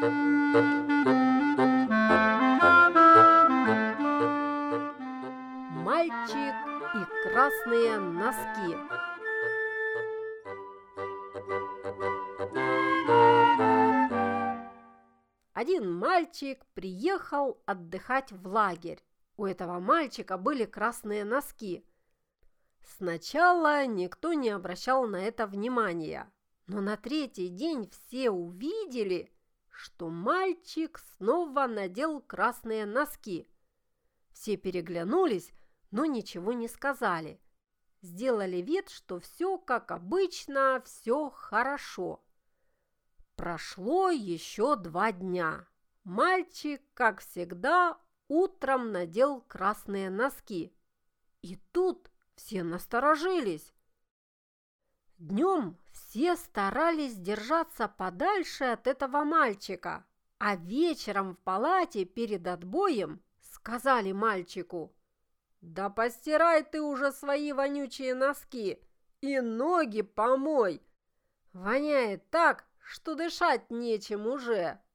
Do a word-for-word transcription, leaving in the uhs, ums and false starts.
Мальчик и красные носки. Один мальчик приехал отдыхать в лагерь. У этого мальчика были красные носки. Сначала никто не обращал на это внимания, но на третий день все увидели, что мальчик снова надел красные носки. Все переглянулись, но ничего не сказали. Сделали вид, что все как обычно, все хорошо. Прошло еще два дня. Мальчик, как всегда, утром надел красные носки. И тут все насторожились. Днем все старались держаться подальше от этого мальчика, а вечером в палате перед отбоем сказали мальчику: «Да постирай ты уже свои вонючие носки и ноги помой. Воняет так, что дышать нечем уже».